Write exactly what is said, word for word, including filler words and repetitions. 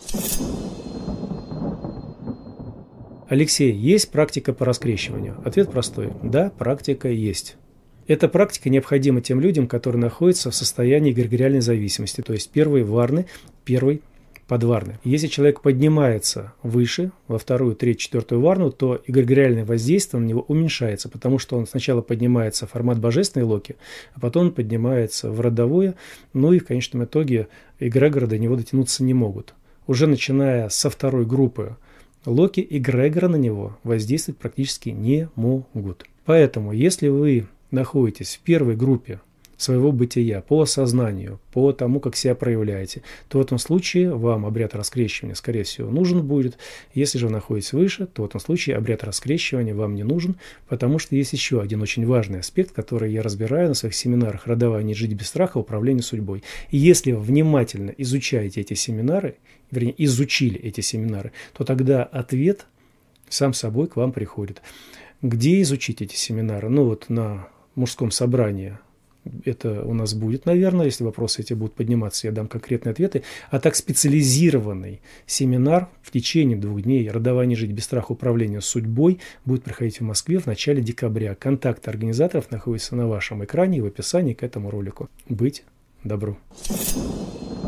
Алексей, есть практика по раскрещиванию? Ответ простой. Да, практика есть. Эта практика необходима тем людям, которые находятся в состоянии эгрегориальной зависимости, то есть первый варны, первый подварны. Если человек поднимается выше, во вторую, третью, четвертую варну, то эгрегориальное воздействие на него уменьшается, потому что он сначала поднимается в формат божественной локи, а потом он поднимается в родовое, ну и в конечном итоге эгрегоры до него дотянуться не могут. Уже начиная со второй группы локи, эгрегоры на него воздействовать практически не могут. Поэтому, если вы находитесь в первой группе своего бытия по осознанию, по тому, как себя проявляете, то в этом случае вам обряд раскрещивания, скорее всего, нужен будет. Если же вы находитесь выше, то в этом случае обряд раскрещивания вам не нужен, потому что есть еще один очень важный аспект, который я разбираю на своих семинарах «Родовая нить жить без страха. Управление судьбой». И если вы внимательно изучаете эти семинары, вернее, изучили эти семинары, то тогда ответ сам собой к вам приходит. Где изучить эти семинары? Ну вот на мужском собрании это у нас будет, наверное, если вопросы эти будут подниматься, я дам конкретные ответы. А так специализированный семинар в течение двух дней «Родовая нить жить без страха. Управление судьбой» будет проходить в Москве в начале декабря. Контакты организаторов находятся на вашем экране и в описании к этому ролику. Быть добру!